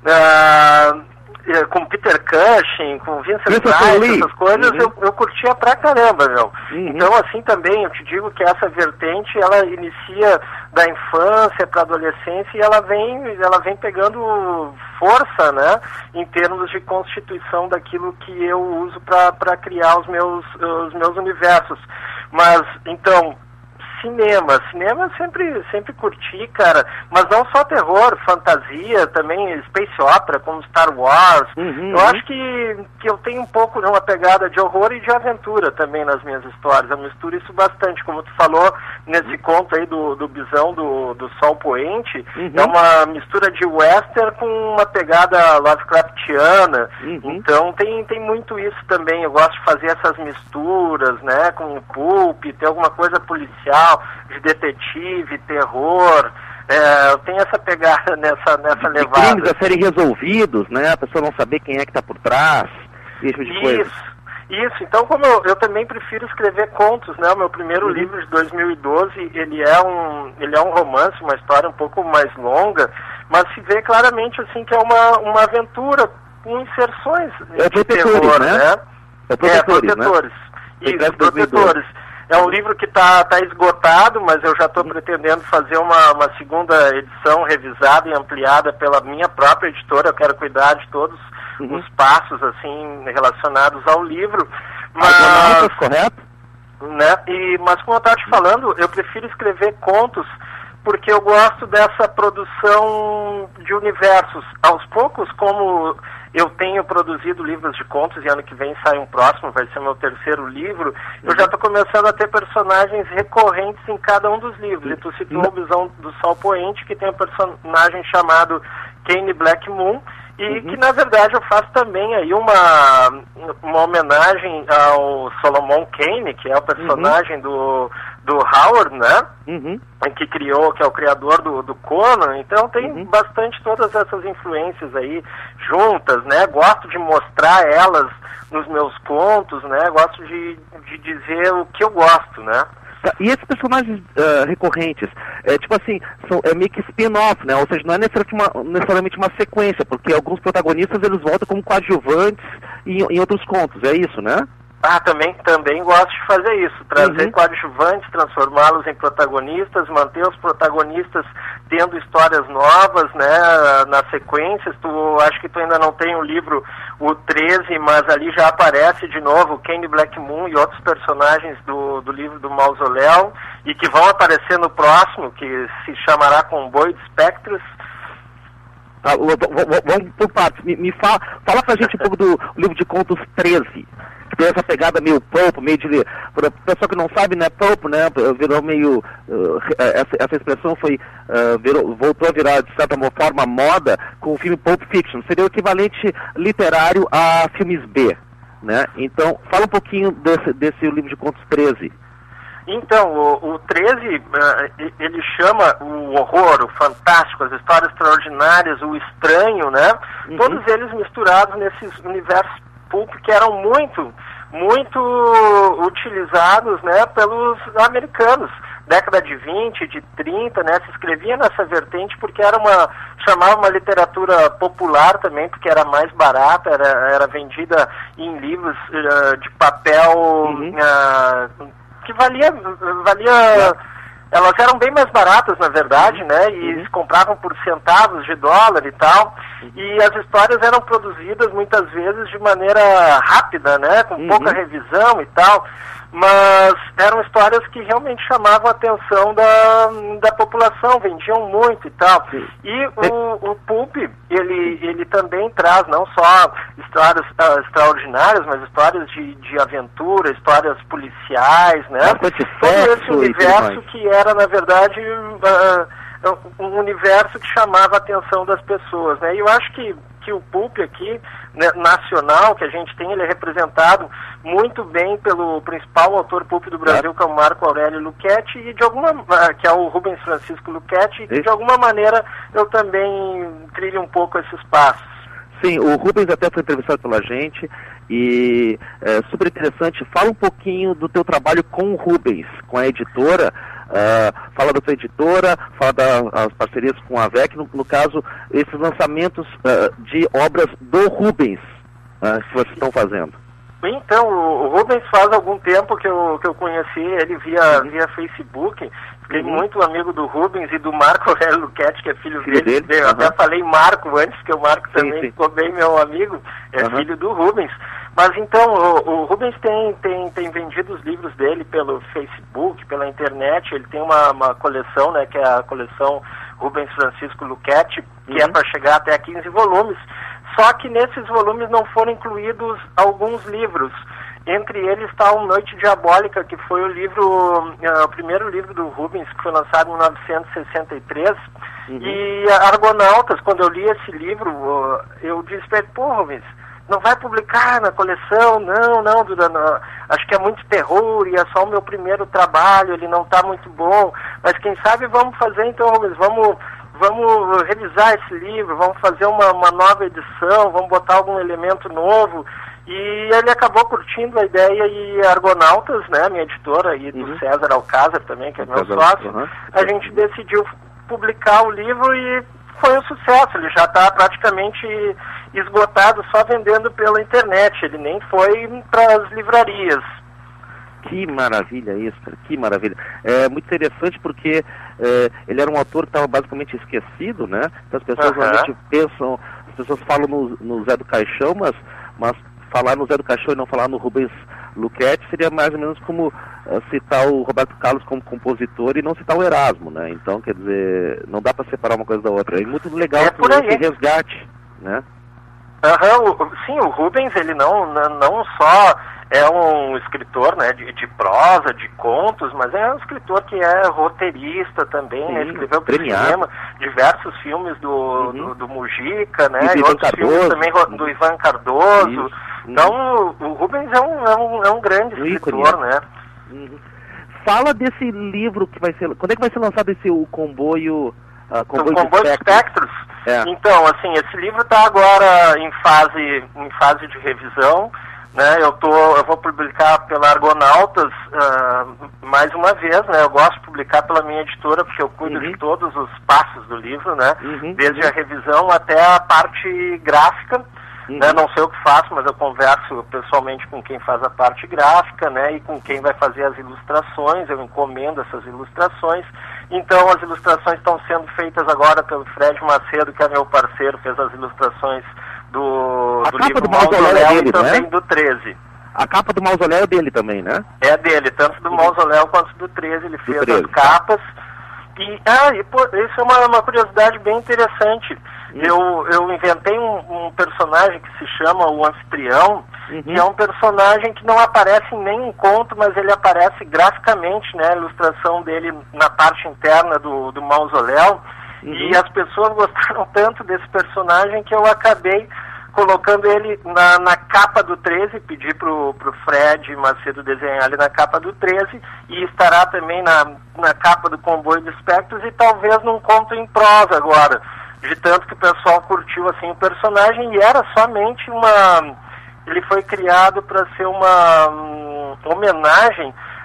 uh, com Peter Cushing, com Vincent Price, essas coisas, uhum. eu, eu curtia pra caramba, meu. Uhum. Então, assim também, eu te digo que essa vertente, ela inicia da infância pra adolescência e ela vem, ela vem pegando força, né, em termos de constituição daquilo que eu uso pra, pra criar os meus, os meus universos. Mas, então... Cinema, cinema eu sempre, sempre curti, cara, mas não só terror, fantasia, também space opera, como Star Wars. Uhum, eu uhum. acho que, que eu tenho um pouco de uma pegada de horror e de aventura também nas minhas histórias. Eu misturo isso bastante, como tu falou nesse conto aí do, do Bisão do, do Sol Poente, uhum. é uma mistura de western com uma pegada Lovecraftiana. Uhum. Então tem, tem muito isso também. Eu gosto de fazer essas misturas, né, com o pulp, ter alguma coisa policial, de detetive, terror. É, eu tenho essa pegada nessa, nessa de levada. Crimes a serem resolvidos, né? A pessoa não saber quem é que está por trás, esse tipo de coisa. Isso, isso. Então, como eu, eu também prefiro escrever contos, né? O meu primeiro uhum. livro de dois mil e doze, ele é, um, ele é um romance, uma história um pouco mais longa, mas se vê claramente assim que é uma, uma aventura com inserções é de terror, né? né? É Protetores, é, Protetores. Né? Isso, Protetores. É um livro que está tá esgotado, mas eu já estou pretendendo fazer uma, uma segunda edição revisada e ampliada pela minha própria editora. Eu quero cuidar de todos uhum. os passos assim relacionados ao livro. Mas, correto? Né, e, mas como eu estava te falando, eu prefiro escrever contos porque eu gosto dessa produção de universos. Aos poucos, como eu tenho produzido livros de contos e ano que vem sai um próximo, vai ser meu terceiro livro, uhum. eu já estou começando a ter personagens recorrentes em cada um dos livros. E tu citou uhum. o Bisão do Sol Poente, que tem um personagem chamado Kane Black Moon, e uhum. que na verdade eu faço também aí uma, uma homenagem ao Solomon Kane, que é o personagem uhum. do, do Howard, né? Uhum. Que criou, que é o criador do, do Conan. Então tem uhum. bastante todas essas influências aí juntas, né? Gosto de mostrar elas nos meus contos, né? Gosto de, de dizer o que eu gosto, né? E esses personagens uh, recorrentes, é, tipo assim, são, é meio que spin-off, né? Ou seja, não é necessariamente uma, necessariamente uma sequência, porque alguns protagonistas eles voltam como coadjuvantes em, em outros contos, é isso, né? Ah, também, também gosto de fazer isso, trazer uhum. coadjuvantes, transformá-los em protagonistas, manter os protagonistas tendo histórias novas, né, nas sequências. Tu, acho que tu ainda não tem o livro, o treze, mas ali já aparece de novo Kane Black Moon e outros personagens do, do livro do Mausoléu, e que vão aparecer no próximo, que se chamará Comboio de Espectros. Ah, vamos por partes. Me, me fala, fala pra gente um pouco do livro de contos treze. Que tem essa pegada meio pulp, meio de... Para o pessoal que não sabe, né, pulp, né, virou meio... Uh, essa, essa expressão foi... Uh, virou, voltou a virar, de certa forma, moda com o filme Pulp Fiction. Seria o equivalente literário a filmes B, né? Então, fala um pouquinho desse, desse livro de contos treze. Então, o, o treze, uh, ele chama o horror, o fantástico, as histórias extraordinárias, o estranho, né? Uhum. Todos eles misturados nesses universos pulp que eram muito, muito utilizados, né, pelos americanos década de vinte, de trinta, né, se escrevia nessa vertente porque era uma, chamava uma literatura popular também, porque era mais barata, era, era vendida em livros uh, de papel Uhum. uh, que valia, valia, elas eram bem mais baratas, na verdade, né, e se compravam por centavos de dólar e tal, e as histórias eram produzidas muitas vezes de maneira rápida, né, com pouca revisão e tal, mas eram histórias que realmente chamavam a atenção da, da população, vendiam muito e tal. E o, o Pulp, ele, ele também traz não só histórias uh, extraordinárias, mas histórias de, de aventura, histórias policiais, né? Todo esse universo que era, na verdade, uh, um universo que chamava a atenção das pessoas, né? E eu acho que que o Pulp aqui, né, nacional, que a gente tem, ele é representado muito bem pelo principal autor Pulp do Brasil, que é o Marco Aurélio Luchetti, e de alguma, que é o Rubens Francisco Luchetti, e de alguma maneira eu também trilho um pouco esses passos. Sim, o Rubens até foi entrevistado pela gente e é super interessante. Fala um pouquinho do teu trabalho com o Rubens, com a editora. Uh, fala da tua editora, fala das parcerias com a V E C, no, no caso, esses lançamentos uh, de obras do Rubens uh, que vocês estão fazendo. Então, o, o Rubens faz algum tempo que eu, que eu conheci ele via, uhum. via Facebook. Fiquei uhum. muito amigo do Rubens e do Marco Aurélio Luchetti, que é filho, filho dele. dele. Eu uhum. até falei Marco antes, que o Marco sim, também sim. ficou bem meu amigo, é uhum. filho do Rubens. Mas então, o, o Rubens tem, tem, tem vendido os livros dele pelo Facebook, pela internet. Ele tem uma, uma coleção, né, que é a coleção Rubens Francisco Luchetti, que uhum. é para chegar até quinze volumes. Só que nesses volumes não foram incluídos alguns livros. Entre eles está o Noite Diabólica, que foi o livro, uh, o primeiro livro do Rubens, que foi lançado em mil novecentos e sessenta e três. Uhum. E Argonautas, quando eu li esse livro, uh, eu disse para ele, pô, Rubens, não vai publicar na coleção? Não, não, Duda, não, acho que é muito terror e é só o meu primeiro trabalho, ele não está muito bom. Mas quem sabe vamos fazer então, Rubens, vamos... Vamos revisar esse livro, vamos fazer uma, uma nova edição, vamos botar algum elemento novo. E ele acabou curtindo a ideia e Argonautas, né, minha editora, e do uhum. César Alcázar também, que é meu sócio, uhum. a gente decidiu publicar o livro e foi um sucesso. Ele já está praticamente esgotado, só vendendo pela internet, ele nem foi para as livrarias. Que maravilha isso, cara, que maravilha. É muito interessante porque é, ele era um autor que estava basicamente esquecido, né? Então as pessoas uhum. realmente pensam, as pessoas falam no, no Zé do Caixão, mas, mas falar no Zé do Caixão e não falar no Rubens Luchetti seria mais ou menos como uh, citar o Roberto Carlos como compositor e não citar o Erasmo, né? Então, quer dizer, não dá para separar uma coisa da outra. É muito legal é esse resgate, né? Uhum. Sim, o Rubens, ele não, não só é um escritor, né, de, de prosa, de contos, mas é um escritor que é roteirista também, sim, né, escreveu para o cinema diversos filmes do, uhum. do, do Mujica, né, e, e outros Cardoso, filmes também do Ivan Cardoso. Isso. Então, o, o Rubens é um, é um, é um grande o escritor, ícone, né. Uhum. Fala desse livro que vai ser... Quando é que vai ser lançado esse o Comboio... Uh, Comboio, o Comboio de Espectros? É. Então, assim, esse livro está agora em fase, em fase de revisão. Né, eu, tô, eu vou publicar pela Argonautas uh, mais uma vez, né, eu gosto de publicar pela minha editora porque eu cuido uhum. de todos os passos do livro, né, uhum. desde a revisão até a parte gráfica, uhum. né, não sei o que faço, mas eu converso pessoalmente com quem faz a parte gráfica, né, e com quem vai fazer as ilustrações, eu encomendo essas ilustrações. Então as ilustrações estão sendo feitas agora pelo Fred Macedo, que é meu parceiro, fez as ilustrações do, do livro do Mausoléu dele, e também né? do treze. A capa do Mausoléu é dele também, né? É dele, tanto do Mausoléu quanto do treze, ele fez as capas. E, ah, e pô, isso é uma, uma curiosidade bem interessante. Hum. Eu, eu inventei um, um personagem que se chama o Anfitrião, uhum. que é um personagem que não aparece em nenhum conto, mas ele aparece graficamente, né? A ilustração dele na parte interna do, do Mausoléu. Uhum. E as pessoas gostaram tanto desse personagem que eu acabei colocando ele na, na capa do treze, pedi pro, pro Fred Macedo desenhar ele na capa do treze, e estará também na, na capa do Comboio de Espectros e talvez num conto em prosa agora, de tanto que o pessoal curtiu assim o personagem, e era somente uma... ele foi criado para ser uma um, homenagem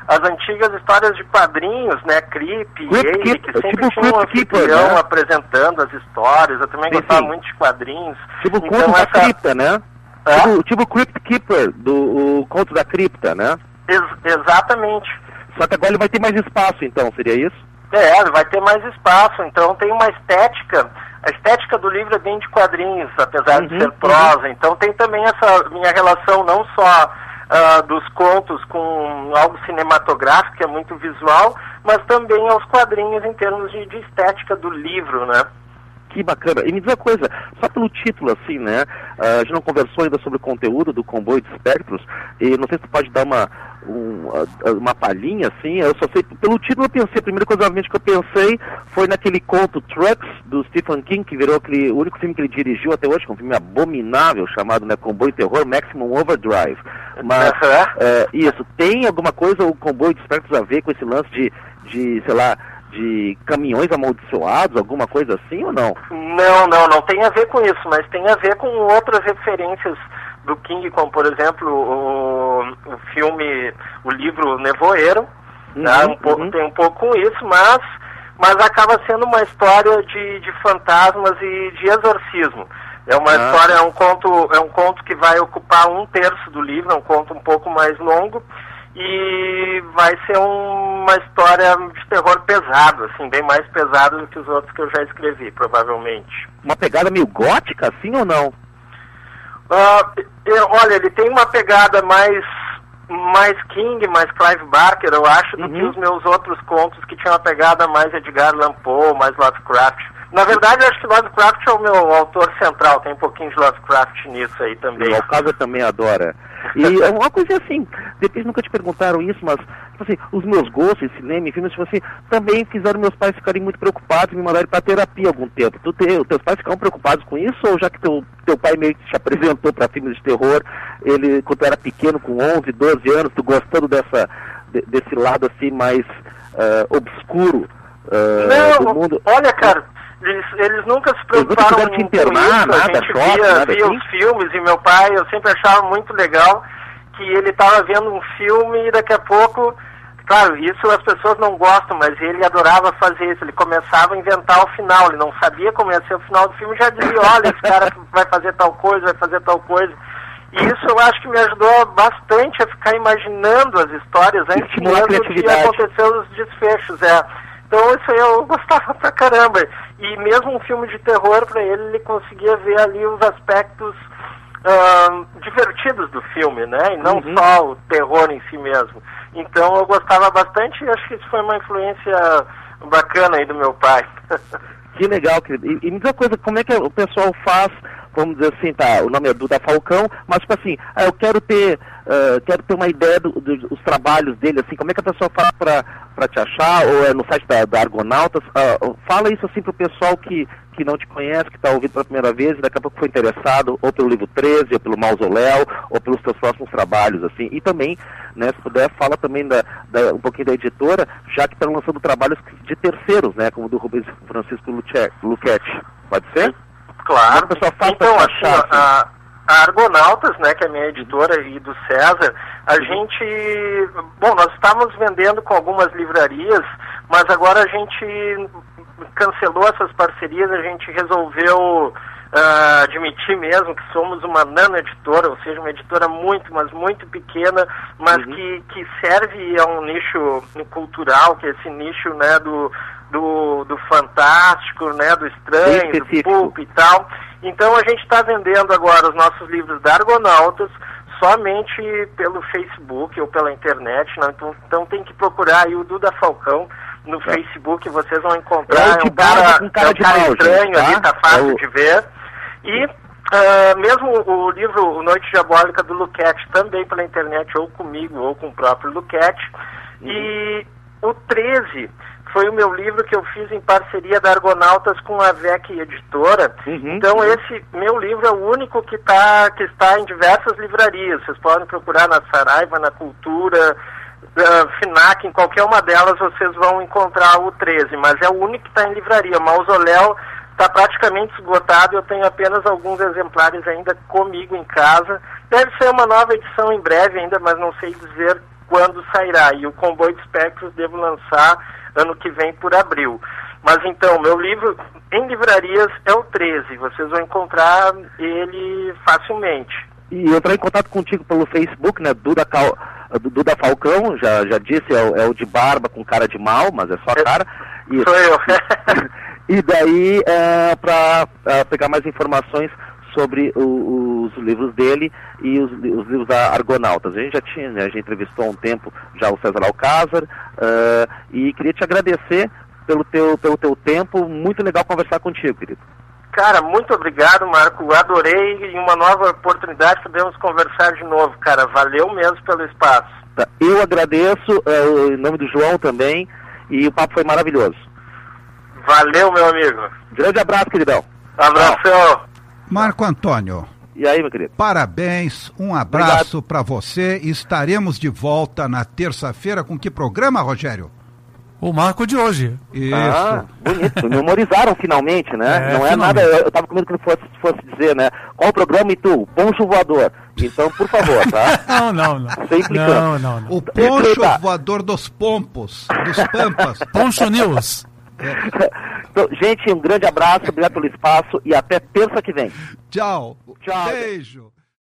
as antigas histórias de quadrinhos, né, Creep, Crypt Ele, que Keeper, sempre tipo tinha um Crypt Keeper, anfitrião né? apresentando as histórias. Eu também Sim, gostava sim. muito de quadrinhos. Tipo o Então, Conto da essa- Cripta, né? É? Tipo, tipo o Crypt Keeper, do o Conto da Cripta, né? Ex- exatamente. Só que agora ele vai ter mais espaço, então, seria isso? É, vai ter mais espaço, então tem uma estética, a estética do livro é bem de quadrinhos, apesar Uhum, de ser prosa, então tem também essa minha relação não só ah, dos contos com algo cinematográfico, que é muito visual, mas também aos quadrinhos em termos de, de estética do livro, né? Que bacana. E me diz uma coisa, só pelo título, assim, né? ah, a gente não conversou ainda sobre o conteúdo do Comboio de Espectros, e não sei se tu pode dar uma, um, ah, uma palhinha, assim. Eu só sei, pelo título eu pensei, a primeira coisa, obviamente, que eu pensei foi naquele conto Trucks, do Stephen King, que virou aquele, o único filme que ele dirigiu até hoje, que é um filme abominável, chamado, né, Comboio Terror, Maximum Overdrive. Mas, Uhum. é, isso, tem alguma coisa o Comboio de Espectros a ver com esse lance de, de sei lá, de caminhões amaldiçoados, alguma coisa assim ou não? Não, não, não tem a ver com isso, mas tem a ver com outras referências do King, como por exemplo o, o filme, o livro Nevoeiro, tá? Uhum, um pouco, uhum. tem um pouco com isso, mas, mas acaba sendo uma história de, de fantasmas e de exorcismo. É uma Ah. história, é um conto, é um conto que vai ocupar um terço do livro, é um conto um pouco mais longo, e vai ser um, uma história de terror pesado, assim, bem mais pesado do que os outros que eu já escrevi, provavelmente. Uma pegada meio gótica, assim ou não? Ah, eu- olha, ele tem uma pegada mais, mais King, mais Clive Barker, eu acho, do Uhum. que os meus outros contos que tinham uma pegada mais Edgar Allan Poe, mais Lovecraft. Na verdade, eu acho que Lovecraft é o meu autor central, tem um pouquinho de Lovecraft nisso aí também. O Alcázar também adora. E é uma coisa assim, depois nunca te perguntaram isso, mas tipo assim, os meus gostos em cinema e filmes, tipo assim, também fizeram meus pais ficarem muito preocupados e me mandarem pra terapia há algum tempo. Tu te, teus pais ficaram preocupados com isso, ou já que teu, teu pai meio que te apresentou pra filmes de terror, ele, quando tu era pequeno, com onze, doze anos, tu gostando dessa, de- desse lado assim mais ah, obscuro ah, do Não, mundo? olha, cara, eles, eles nunca se Eles nunca preocuparam tiveram te com internar, isso, nada, a gente choque, via, nada via assim? os filmes, e meu pai, eu sempre achava muito legal que ele estava vendo um filme e daqui a pouco, claro, isso as pessoas não gostam, mas ele adorava fazer isso, ele começava a inventar o final, ele não sabia como ia ser o final do filme, já dizia, olha, esse cara vai fazer tal coisa, vai fazer tal coisa. E isso eu acho que me ajudou bastante a ficar imaginando as histórias antes Estimular a mesmo de criatividade. acontecer os desfechos, é. Então isso aí eu gostava pra caramba. E mesmo um filme de terror, pra ele, ele conseguia ver ali os aspectos ah, divertidos do filme, né? E não Uhum. só o terror em si mesmo. Então eu gostava bastante e acho que isso foi uma influência bacana aí do meu pai. Que legal, querido. E, e me diz uma coisa, como é que o pessoal faz, vamos dizer assim, tá, o nome é Duda Falcão, mas tipo assim, ah, eu quero ter, ah, quero ter uma ideia do- do- dos trabalhos dele, assim, como é que a pessoa faz pra, pra te achar, ou é no site da, da Argonautas? Ah, fala isso assim pro pessoal que, que não te conhece, que tá ouvindo pela primeira vez, e daqui a pouco foi interessado, ou pelo livro treze, ou pelo Mausoléu, ou pelos teus próximos trabalhos, assim. E também, né, se puder, fala também da, da- um pouquinho da editora, já que está lançando trabalhos de terceiros, né, como o do Rubens Francisco Luche- Luchetti. Pode ser? Claro. O pessoal faz Então, pra assim, achar, assim. a, a Argonautas, né, que é a minha editora, e do César, a gente... Bom, nós estávamos vendendo com algumas livrarias, mas agora a gente cancelou essas parcerias, a gente resolveu ah, admitir mesmo que somos uma nano-editora, ou seja, uma editora muito, mas muito pequena, mas Uhum. que, que serve a um nicho cultural, que é esse nicho, né, do... Do, do fantástico, né, do Bem estranho, do específico. pulp e tal. Então a gente está vendendo agora os nossos livros da Argonautas somente pelo Facebook ou pela internet, né? então, então tem que procurar aí o Duda Falcão no Tá. Facebook, vocês vão encontrar. É o de um cara, barba com cara é um de cara mal, estranho gente, ali, tá? tá fácil É o- de ver. E ah, mesmo o livro O Noite Diabólica do Luchetti, também pela internet, ou comigo, ou com o próprio Luchetti. E o treze foi o meu livro que eu fiz em parceria da Argonautas com a V E C Editora. Uhum, Então uhum. esse meu livro é o único que, tá, que está em diversas livrarias. Vocês podem procurar na Saraiva, na Cultura, uh, FINAC, em qualquer uma delas vocês vão encontrar o treze, mas é o único que está em livraria. O Mausoléu está praticamente esgotado, eu tenho apenas alguns exemplares ainda comigo em casa. Deve ser uma nova edição em breve ainda, mas não sei dizer quando sairá. E o Comboio de Espectros devo lançar ano que vem por abril. Mas então, meu livro em livrarias é o treze. Vocês vão encontrar ele facilmente. E eu entrei em contato contigo pelo Facebook, né? Duda, Cal... Duda Falcão, já, já disse, é o, é o de barba com cara de mal, mas é só a cara. E, Sou eu. e daí, é, para pegar mais informações sobre o, os livros dele e os, os livros da Argonautas. A gente já tinha, né, a gente entrevistou há um tempo já o César Alcázar, uh, e queria te agradecer pelo teu, pelo teu tempo. Muito legal conversar contigo, querido. Cara, muito obrigado, Marco. Adorei, e uma nova oportunidade podemos conversar de novo, cara. Valeu mesmo pelo espaço. Tá. Eu agradeço, uh, em nome do João também, e o papo foi maravilhoso. Valeu, meu amigo. Grande abraço, queridão. Abração. Marco Antônio. E aí, meu querido? Parabéns, um abraço para você. Estaremos de volta na terça-feira com que programa, Rogério? O Marco de hoje. Isso. Ah, bonito. Me memorizaram finalmente, né? É, Não é finalmente. nada, eu, eu tava com medo que ele fosse, fosse dizer, né? Qual o programa e tu? Poncho voador. Então, por favor, tá? Não, não, não. Sem implicância. Não, não, não. O poncho Eita. voador dos pompos, dos pampas. Poncho News. Então, gente, um grande abraço, obrigado pelo espaço e até terça que vem. Tchau. Tchau. Beijo.